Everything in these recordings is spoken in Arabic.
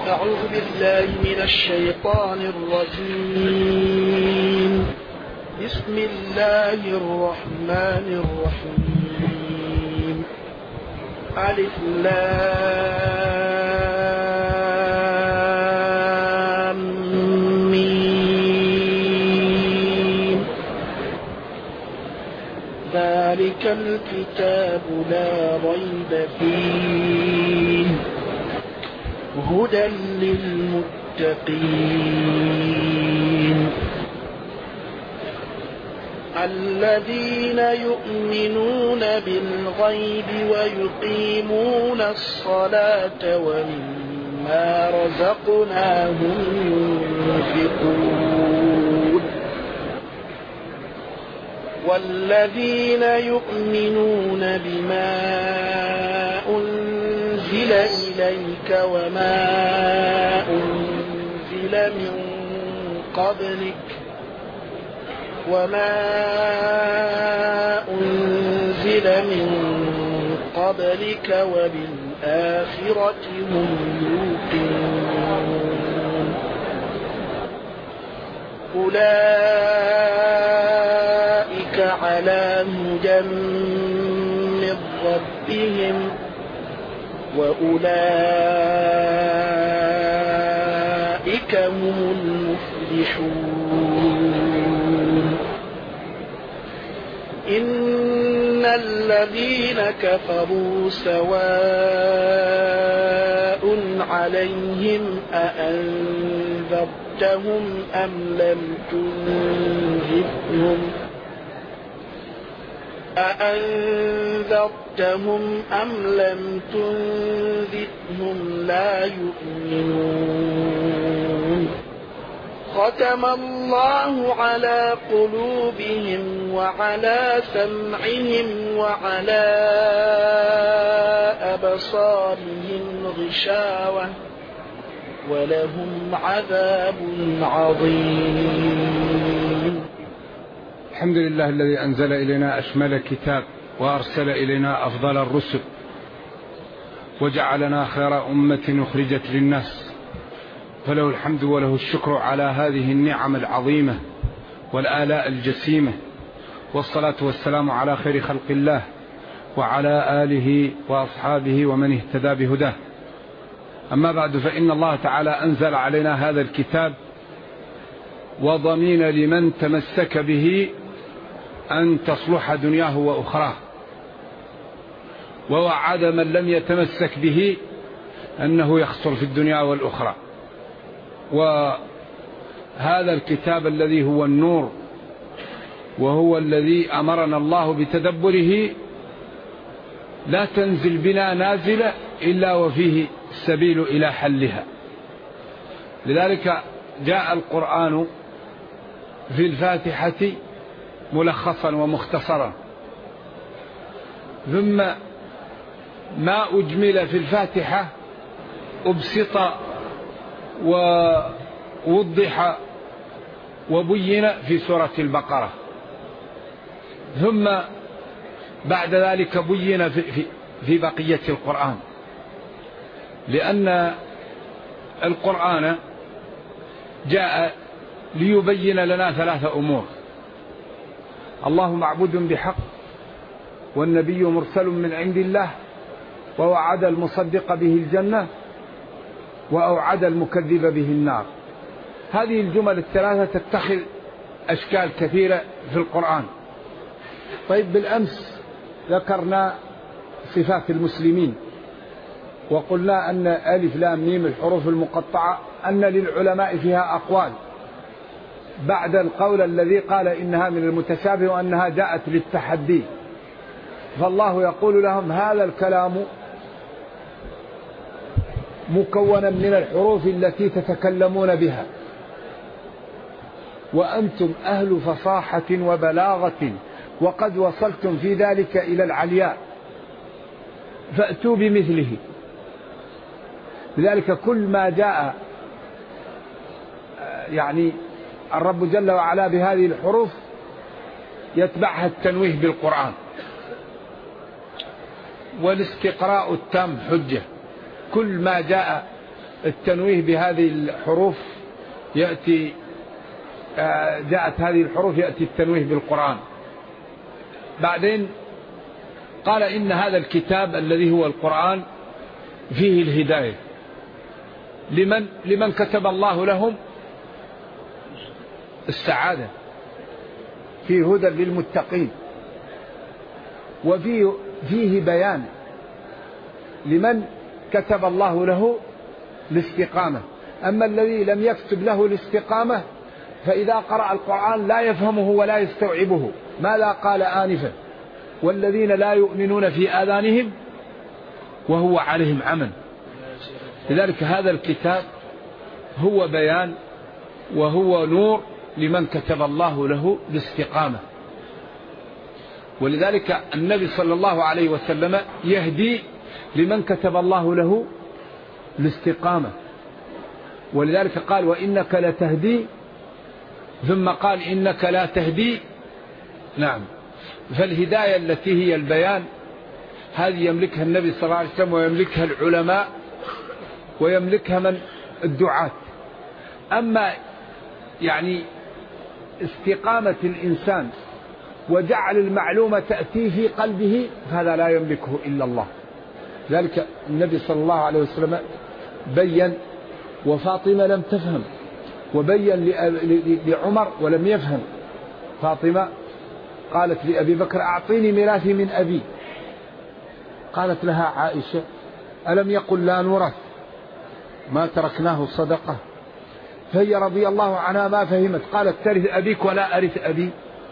أعوذ بالله من الشيطان الرجيم. بسم الله الرحمن الرحيم. ألف لام ميم. ذلك الكتاب لا ريب فيه هدى للمتقين الذين يؤمنون بالغيب ويقيمون الصلاة ومما رزقناهم ينفقون والذين يؤمنون بما أنزل إليك وما أنزل من قبلك وبالآخرة هم يوقنون أولئك على هدى من ربهم وأولئك هم المفلحون إن الذين كفروا سواء عليهم أأنذرتهم أم لم تنذرهم لا يؤمنون ختم الله على قلوبهم وعلى سمعهم وعلى أبصارهم غشاوة ولهم عذاب عظيم. الحمد لله الذي أنزل إلينا أشمل كتاب وأرسل إلينا أفضل الرسل وجعلنا خير أمة أخرجت للناس، فله الحمد وله الشكر على هذه النعم العظيمة والآلاء الجسيمة، والصلاة والسلام على خير خلق الله وعلى آله وأصحابه ومن اهتدى بهداه. أما بعد، فإن الله تعالى أنزل علينا هذا الكتاب وضمين لمن تمسك به أن تصلح دنياه وأخراه، ووعد من لم يتمسك به أنه يخسر في الدنيا والأخرى. وهذا الكتاب الذي هو النور وهو الذي أمرنا الله بتدبره لا تنزل بنا نازلة إلا وفيه السبيل إلى حلها. لذلك جاء القرآن في الفاتحة ملخصا ومختصرا، ثم ما أجمل في الفاتحة أبسط ووضح وبين في سورة البقرة، ثم بعد ذلك بين في بقية القرآن، لأن القرآن جاء ليبين لنا ثلاثة أمور: الله معبود بحق، والنبي مرسل من عند الله، ووعد المصدق به الجنة، وأوعد المكذب به النار. هذه الجمل الثلاثة تتخذ أشكال كثيرة في القرآن. طيب، بالأمس ذكرنا صفات المسلمين وقلنا أن ألف لام ميم الحروف المقطعة أن للعلماء فيها أقوال بعد القول الذي قال إنها من المتشابه وأنها جاءت للتحدي. فالله يقول لهم: هذا الكلام مكونا من الحروف التي تتكلمون بها، وأنتم أهل فصاحة وبلاغة وقد وصلتم في ذلك إلى العلياء، فأتوا بمثله. لذلك كل ما جاء يعني الرب جل وعلا بهذه الحروف يتبعها التنويه بالقرآن، والاستقراء التام حجة. كل ما جاء التنويه بهذه الحروف يأتي، جاءت هذه الحروف يأتي التنويه بالقرآن. بعدين قال إن هذا الكتاب الذي هو القرآن فيه الهداية لمن كتب الله لهم السعادة، فيه هدى للمتقين، وفيه بيان لمن كتب الله له الاستقامة. أما الذي لم يكتب له الاستقامة فإذا قرأ القرآن لا يفهمه ولا يستوعبه، ماذا قال آنفا؟ والذين لا يؤمنون في آذانهم وهو عليهم عمى. لذلك هذا الكتاب هو بيان وهو نور لمن كتب الله له الاستقامة. ولذلك النبي صلى الله عليه وسلم يهدي لمن كتب الله له الاستقامة. ولذلك قال وإنك لتهدي، ثم قال إنك لا تهدي. نعم، فالهداية التي هي البيان هذه يملكها النبي صلى الله عليه وسلم، ويملكها العلماء، ويملكها من الدعاة. أما يعني استقامة الإنسان وجعل المعلومة تأتي في قلبه فهذا لا يملكه إلا الله. ذلك النبي صلى الله عليه وسلم بين وفاطمة لم تفهم، وبين لعمر ولم يفهم. فاطمة قالت لأبي بكر أعطيني ميراثي من أبي، قالت لها عائشة ألم يقل لا نورث ما تركناه صدقة؟ فهي رضي الله عنها ما فهمت، قالت ترث أبيك ولا أرث أبي.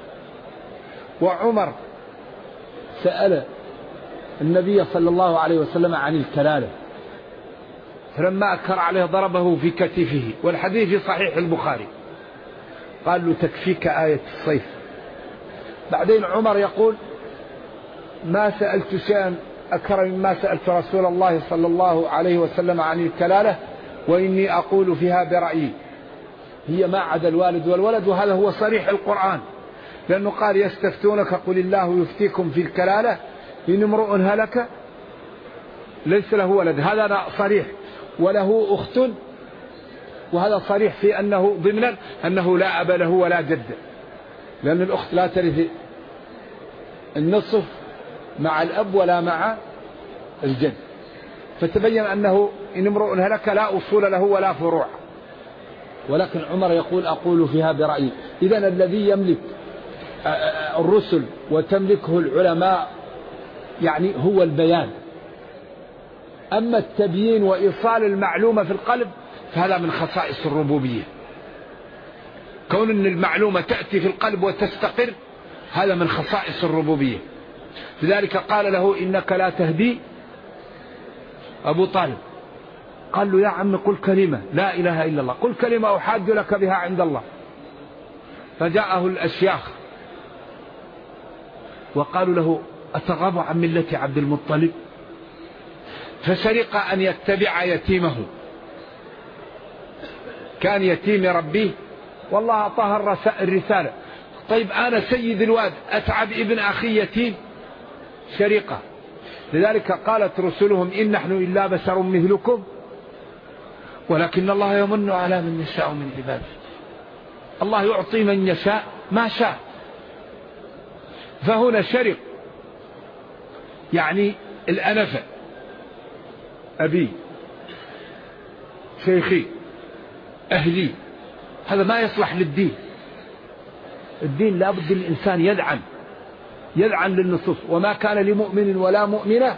وعمر سأل النبي صلى الله عليه وسلم عن الكلالة، فلما أكر عليه ضربه في كتفه، والحديث في صحيح البخاري. قال له تكفيك آية الصيف. بعدين عمر يقول ما سألت شيئا أكثر مما سألت رسول الله صلى الله عليه وسلم عن الكلالة، وإني أقول فيها برأيي، هي ما عدا الوالد والولد، وهذا هو صريح القرآن، لأنه قال يستفتونك قل الله يفتيكم في الكلالة إن امرؤ هلك ليس له ولد، هذا صريح، وله أخت، وهذا صريح في أنه ضمنا أنه لا أب له ولا جد، لأن الأخت لا ترث النصف مع الأب ولا مع الجد. فتبين أنه إن امرؤ هلك لا أصول له ولا فروع. ولكن عمر يقول أقول فيها برأيي. إذن الذي يملك الرسل وتملكه العلماء يعني هو البيان. أما التبيين وإيصال المعلومة في القلب فهذا من خصائص الربوبية. كون أن المعلومة تأتي في القلب وتستقر هذا من خصائص الربوبية. لذلك قال له إنك لا تهدي أبو طالب، قال له يا عم قل كلمة لا إله إلا الله، قل كلمة أحاج لك بها عند الله. فجاءه الأشياخ وقالوا له أترغب عن ملة عبد المطلب؟ فشرق أن يتبع يتيمه، كان يتيم ربيه والله أعطاه الرسالة. طيب أنا سيد الواد أتعب ابن أخي يتيم؟ شريقة. لذلك قالت رسلهم إن نحن إلا بشر مثلكم ولكن الله يمن على من يشاء من عباده. الله يعطي من يشاء ما شاء. فهنا شرق يعني الأنفة، أبي شيخي أهلي، هذا ما يصلح للدين. الدين لا بد الإنسان يدعن للنصوص. وما كان لمؤمن ولا مؤمنة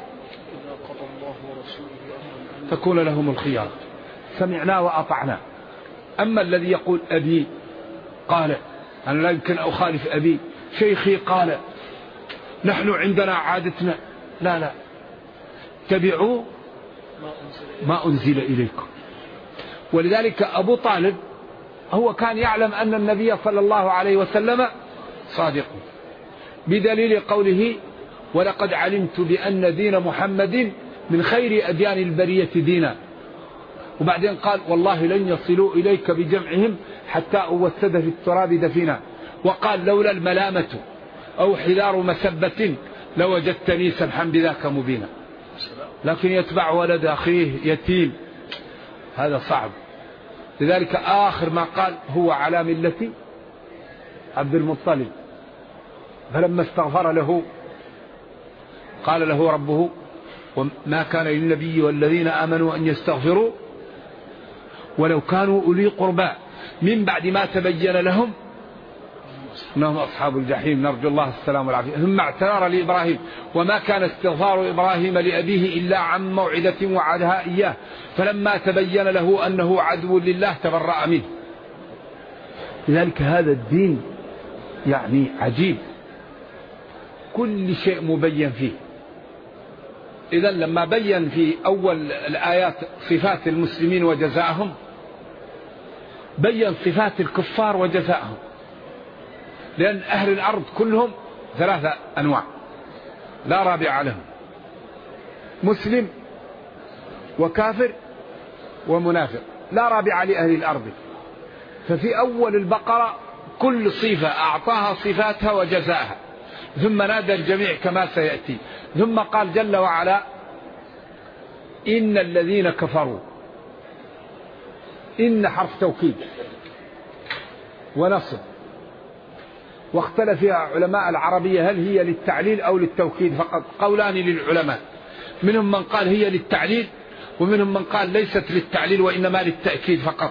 تكون لهم الخيار، سمعنا وأطعنا. أما الذي يقول أبي قال أنا لا يمكن أخالف أبي، شيخي قال نحن عندنا عادتنا، لا تبعوا ما أنزل إليكم. ولذلك أبو طالب هو كان يعلم أن النبي صلى الله عليه وسلم صادق، بدليل قوله ولقد علمت بأن دين محمد من خير أديان البرية دينا. وبعدين قال والله لن يصلوا إليك بجمعهم حتى أوسد في التراب دفينا. وقال لولا الملامة أو حذار مسبة لوجدتني سمحا بذاك مبينا. لكن يتبع ولد أخيه يتيم هذا صعب. لذلك آخر ما قال هو على ملة عبد المطلب. فلما استغفر له قال له ربه وما كان للنبي والذين آمنوا أن يستغفروا ولو كانوا أولي قربى من بعد ما تبين لهم أنهم أصحاب الجحيم، نرجو الله السلام والعافية. ثم اعتذر لإبراهيم وما كان استغفار إبراهيم لأبيه إلا عن موعدة وعدها إياه فلما تبين له أنه عدو لله تبرأ منه. لذلك هذا الدين يعني عجيب، كل شيء مبين فيه. إذن لما بين في أول الآيات صفات المسلمين وجزاءهم بين صفات الكفار وجزاءهم، لأن أهل الأرض كلهم ثلاثة أنواع لا رابع لهم: مسلم وكافر ومنافق، لا رابع لأهل الأرض. ففي أول البقرة كل صفة أعطاها صفاتها وجزاءها، ثم نادى الجميع كما سيأتي. ثم قال جل وعلا: إن الذين كفروا. إن حرف توكيد ونصب، واختلف فيها علماء العربية هل هي للتعليل أو للتوكيد فقط. قولان للعلماء، منهم من قال هي للتعليل ومنهم من قال ليست للتعليل وإنما للتأكيد فقط.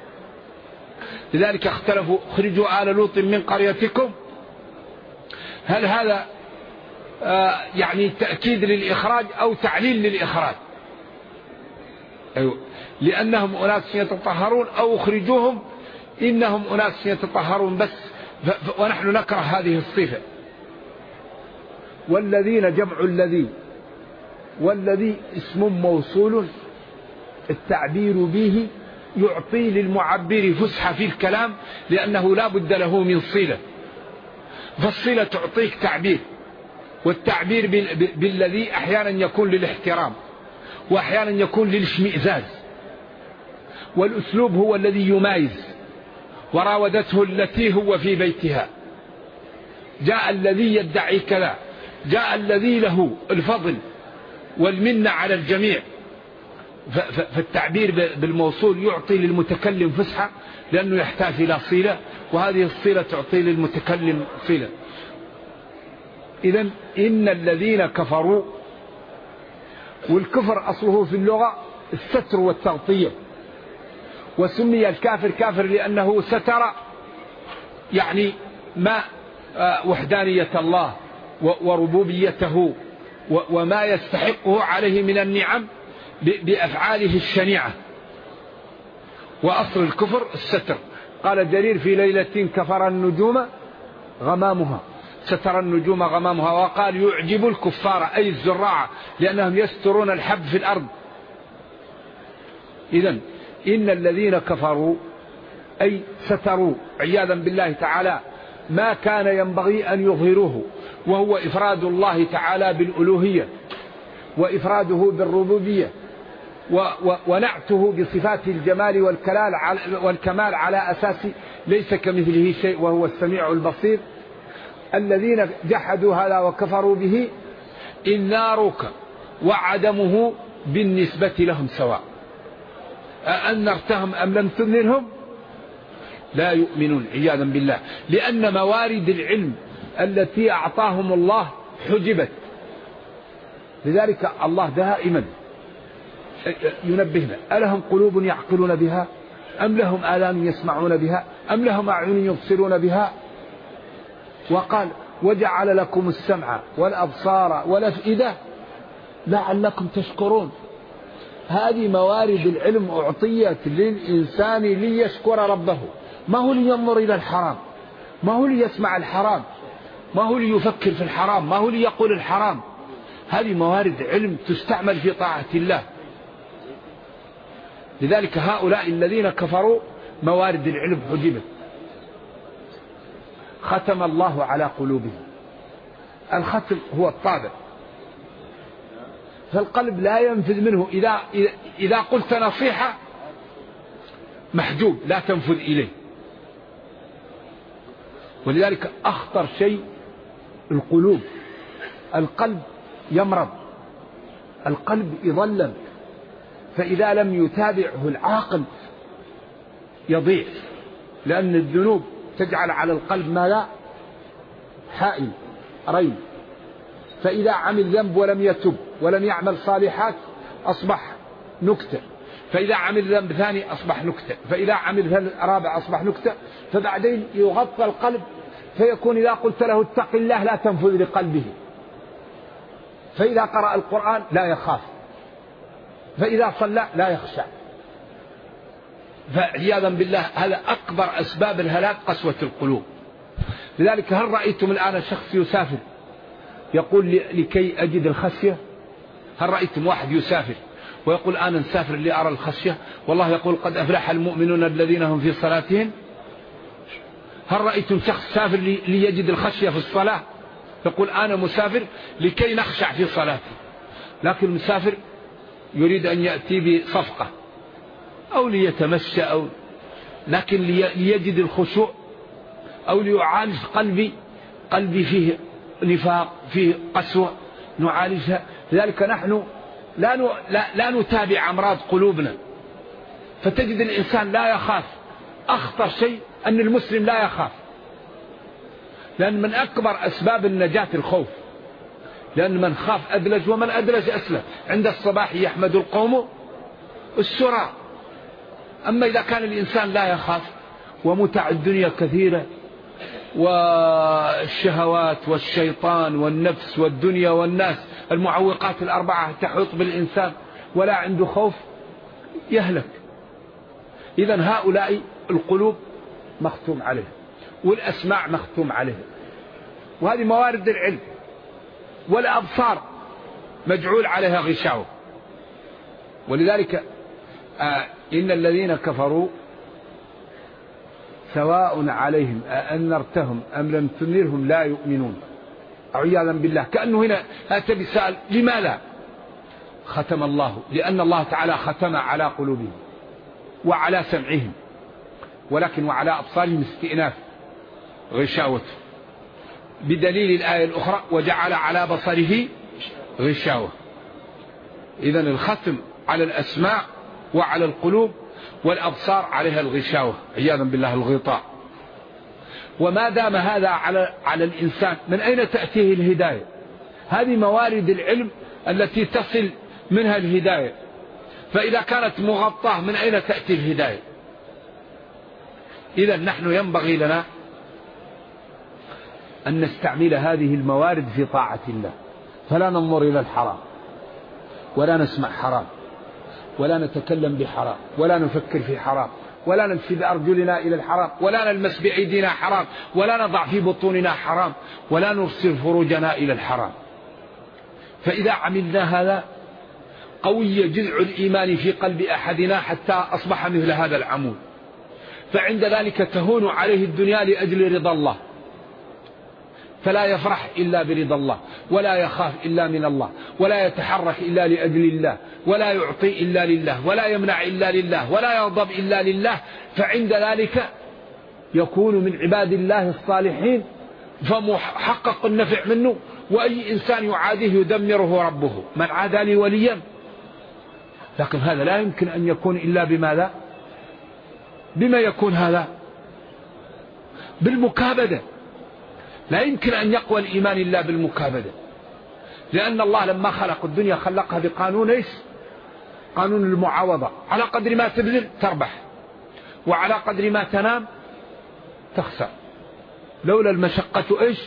لذلك اختلفوا: اخرجوا آل لوط من قريتكم، هل هذا يعني تأكيد للإخراج أو تعليل للإخراج؟ أيوة، لأنهم أناس يتطهرون، أو اخرجوهم إنهم أناس يتطهرون بس، ونحن نكره هذه الصفة. والذين جمع الذي، والذي اسم موصول التعبير به يعطي للمعبر فسحة في الكلام، لأنه لا بد له من صلة، فالصلة تعطيك تعبير، والتعبير بالذي أحيانا يكون للاحترام وأحيانا يكون للاشمئزاز، والأسلوب هو الذي يمايز. وراودته التي هو في بيتها، جاء الذي يدعي كذا، جاء الذي له الفضل والمنة على الجميع. فالتعبير بالموصول يعطي للمتكلم فسحة لأنه يحتاج إلى صلة، وهذه الصلة تعطي للمتكلم صلة. إذن إن الذين كفروا، والكفر أصله في اللغة الستر والتغطية، وسمي الكافر كافر لأنه ستر يعني ما وحدانية الله وربوبيته وما يستحقه عليه من النعم بأفعاله الشنيعة. وأصل الكفر الستر. قال جرير: في ليلة كفر النجوم غمامها، ستر النجوم غمامها. وقال: يعجب الكفار أي الزراع لأنهم يسترون الحب في الأرض. إذن إن الذين كفروا أي ستروا عياذا بالله تعالى ما كان ينبغي أن يظهروه، وهو إفراد الله تعالى بالألوهية وإفراده بالربوبية ونعته بصفات الجمال والكمال على أساس ليس كمثله شيء وهو السميع البصير. الذين جحدوا هذا وكفروا به النارك وعدمه بالنسبة لهم سواء، أنذرتهم أم لم تنذرهم لا يؤمنون عياذا بالله، لأن موارد العلم التي أعطاهم الله حجبت. لذلك الله دائما ينبهنا: ألهم قلوب يعقلون بها أم لهم آذان يسمعون بها أم لهم أعين يبصرون بها؟ وقال: وجعل لكم السمع والأبصار والأفئدة لعلكم تشكرون. هذه موارد العلم أعطيت للإنسان ليشكر ربه، ما هو لينظر إلى الحرام، ما هو ليسمع الحرام، ما هو ليفكر في الحرام، ما هو ليقول الحرام. هذه موارد علم تستعمل في طاعة الله. لذلك هؤلاء الذين كفروا موارد العلم حجبت. ختم الله على قلوبهم. الختم هو الطابع، فالقلب لا ينفذ منه. إذا قلت نصيحة محجوب لا تنفذ إليه. ولذلك أخطر شيء القلوب. القلب يمرض، القلب يظلم، فإذا لم يتابعه العاقل يضيع، لأن الذنوب تجعل على القلب ما لا حائل ريب، فإذا عمل ذنب ولم يتب ولم يعمل صالحات أصبح نكتة، فإذا عمل ذنب ثاني أصبح نكتة، فإذا عمل ذنب رابع أصبح نكتة، فبعدين يغطى القلب، فيكون إذا قلت له اتق الله لا تنفذ لقلبه، فإذا قرأ القرآن لا يخاف، فإذا صلى لا يخشع. فعياذا بالله هذا أكبر أسباب الهلاك قسوة القلوب. لذلك هل رأيتم الآن شخص يسافر يقول لكي أجد الخشية؟ هل رأيتم واحد يسافر ويقول أنا نسافر لأرى الخشية؟ والله يقول قد أفلح المؤمنون الذين هم في صلاتهم. هل رأيتم شخص سافر ليجد الخشية في الصلاة يقول أنا مسافر لكي نخشع في صلاتي؟ لكن المسافر يريد أن يأتي بصفقة أو ليتمشى لكن ليجد الخشوع أو ليعالج قلبي فيه نفاق فيه قسوة نعالجها. لذلك نحن لا نتابع أمراض قلوبنا، فتجد الإنسان لا يخاف. أخطر شيء أن المسلم لا يخاف، لأن من أكبر أسباب النجاة الخوف، لأن من خاف أدلج ومن أدلج أسلم. عند الصباح يحمد القوم السرى. أما إذا كان الإنسان لا يخاف ومتع الدنيا كثيرة والشهوات والشيطان والنفس والدنيا والناس المعوقات الأربعة تحيط بالإنسان ولا عنده خوف يهلك. إذن هؤلاء القلوب مختوم عليها والأسماع مختوم عليها، وهذه موارد العلم، والأبصار مجعول عليها غشاوة. ولذلك إن الذين كفروا سواء عليهم أأنذرتهم أم لم تنذرهم لا يؤمنون. عياذا بالله كأنه هنا أتى بسؤال لماذا ختم الله؟ لأن الله تعالى ختم على قلوبهم وعلى سمعهم، ولكن وعلى أبصارهم استئناف غشاوة، بدليل الآية الأخرى وجعل على بصره غشاوة. إذن الختم على الأسماع وعلى القلوب، والأبصار عليها الغشاوة عياذا بالله الغطاء. وما دام هذا على الإنسان من أين تأتيه الهداية؟ هذه موارد العلم التي تصل منها الهداية، فإذا كانت مغطاة من أين تأتي الهداية؟ إذن نحن ينبغي لنا أن نستعمل هذه الموارد في طاعة الله، فلا ننظر إلى الحرام ولا نسمع حرام ولا نتكلم بحرام ولا نفكر في حرام ولا نمشي بأرجلنا إلى الحرام ولا نلمس بأيدينا حرام ولا نضع في بطوننا حرام ولا نرسل فروجنا إلى الحرام. فإذا عملنا هذا قوي جذع الإيمان في قلب أحدنا حتى أصبح مثل هذا العمود، فعند ذلك تهون عليه الدنيا لأجل رضا الله، فلا يفرح إلا برضا الله، ولا يخاف إلا من الله، ولا يتحرك إلا لأجل الله، ولا يعطي إلا لله، ولا يمنع إلا لله، ولا يغضب إلا لله. فعند ذلك يكون من عباد الله الصالحين، فمحقق النفع منه، وأي إنسان يعاديه يدمره ربه. من عادى لي وليا. لكن هذا لا يمكن أن يكون إلا بماذا؟ بما يكون هذا؟ بالمكابدة. لا يمكن أن يقوى الإيمان إلا بالمكابدة، لأن الله لما خلق الدنيا خلقها بقانون إيش؟ قانون المعاوضة. على قدر ما تبذل تربح، وعلى قدر ما تنام تخسر. لولا المشقة إيش؟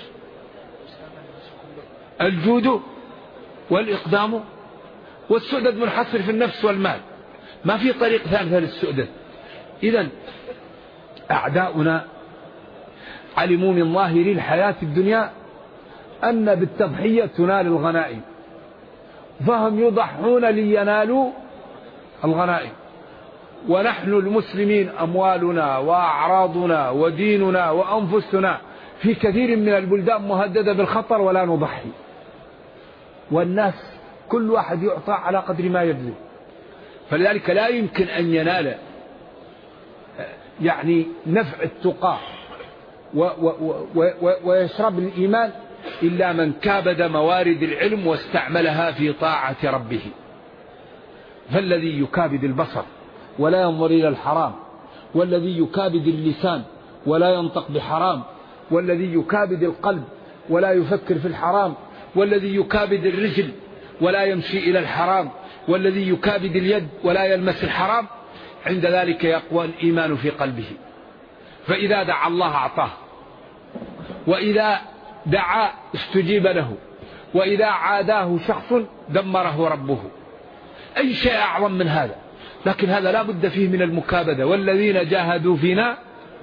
الجود والإقدام والسؤدد منحصر في النفس والمال، ما في طريق ثالث للسؤدد. إذن أعداؤنا علموا من ظاهر الحياة الدنيا أن بالتضحية تنال الغنائم، فهم يضحون لينالوا الغنائم. ونحن المسلمين أموالنا وأعراضنا وديننا وأنفسنا في كثير من البلدان مهددة بالخطر ولا نضحي، والناس كل واحد يعطى على قدر ما يبذل. فلذلك لا يمكن أن ينال يعني نفع التقى ويشرب الإيمان إلا من كابد موارد العلم واستعملها في طاعة ربه. فالذي يكابد البصر ولا ينظر إلى الحرام، والذي يكابد اللسان ولا ينطق بحرام، والذي يكابد القلب ولا يفكر في الحرام، والذي يكابد الرجل ولا يمشي إلى الحرام، والذي يكابد اليد ولا يلمس الحرام، عند ذلك يقوى الإيمان في قلبه، فإذا دعا الله أعطاه، وإذا دعا استجيب له، وإذا عاداه شخص دمره ربه. أي شيء أعظم من هذا؟ لكن هذا لا بد فيه من المكابدة، والذين جاهدوا فينا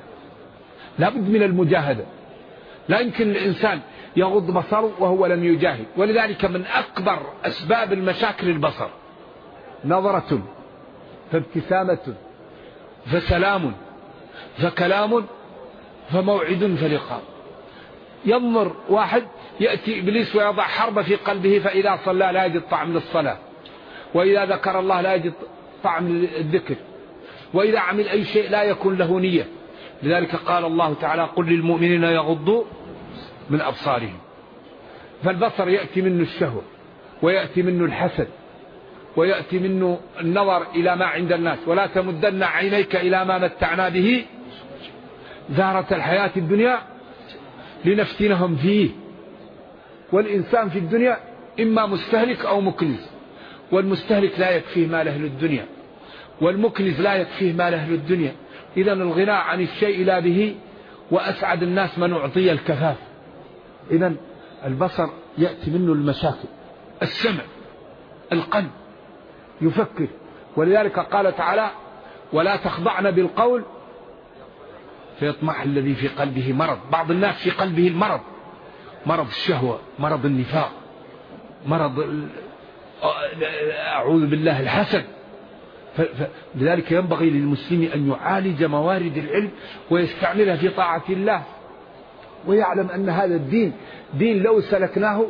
لا بد من المجاهدة. لا يمكن الإنسان يغض بصره وهو لم يجاهد. ولذلك من أكبر أسباب المشاكل البصر، نظرة فابتسامة فسلام فكلام فموعد فلقاء. ينظر واحد يأتي إبليس ويضع حرب في قلبه، فإذا صلى لا يجد طعم للصلاة، وإذا ذكر الله لا يجد طعم للذكر، وإذا عمل أي شيء لا يكون له نية. لذلك قال الله تعالى: قل للمؤمنين يغضوا من أبصارهم. فالبصر يأتي منه الشهوة، ويأتي منه الحسد، ويأتي منه النظر إلى ما عند الناس. ولا تمدن عينيك إلى ما متعنا به زهرة الحياة الدنيا لنفتنهم فيه. والإنسان في الدنيا إما مستهلك أو مكنز، والمستهلك لا يكفيه ماله للدنيا، والمكنز لا يكفيه ماله للدنيا. إذن الغناء عن الشيء لا به، وأسعد الناس من أعطي الكفاف. إذن البصر يأتي منه المشاكل، السمع، القلب يفكر. ولذلك قال تعالى: ولا تخضعن بالقول فيطمع الذي في قلبه مرض. بعض الناس في قلبه المرض، مرض الشهوة، مرض النفاق، مرض أعوذ بالله الحسد. لذلك ينبغي للمسلم أن يعالج موارد العلم ويستعملها في طاعة الله، ويعلم أن هذا الدين دين لو سلكناه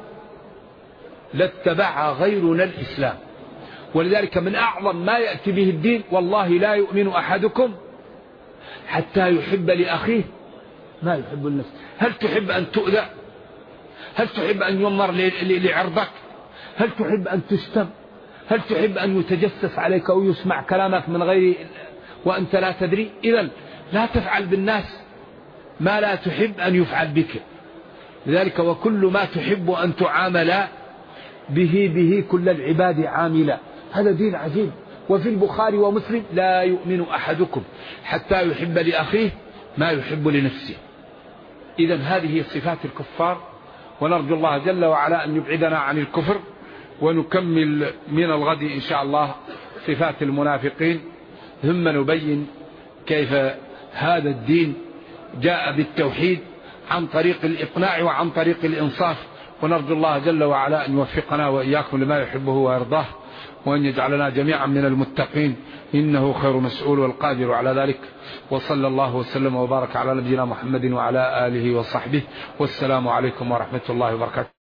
لاتبع غيرنا الإسلام. ولذلك من أعظم ما يأتي به الدين: والله لا يؤمن أحدكم حتى يحب لأخيه ما يحب لنفسه. هل تحب أن تؤذى؟ هل تحب أن ينظر لعرضك؟ هل تحب أن تشتم؟ هل تحب أن يتجسس عليك أو يسمع كلامك من غير وأنت لا تدري؟ إذن لا تفعل بالناس ما لا تحب أن يفعل بك. لذلك وكل ما تحب أن تعامل به كل العباد عاملا. هذا دين عجيب. وفي البخاري ومسلم: لا يؤمن أحدكم حتى يحب لأخيه ما يحب لنفسه. إذن هذه صفات الكفار، ونرجو الله جل وعلا أن يبعدنا عن الكفر. ونكمل من الغد إن شاء الله صفات المنافقين، ثم نبين كيف هذا الدين جاء بالتوحيد عن طريق الإقناع وعن طريق الإنصاف. ونرجو الله جل وعلا أن يوفقنا وإياكم لما يحبه ويرضاه، وأن يجعلنا جميعا من المتقين، إنه خير مسؤول والقادر على ذلك. وصلى الله وسلم وبارك على نبينا محمد وعلى آله وصحبه، والسلام عليكم ورحمة الله وبركاته.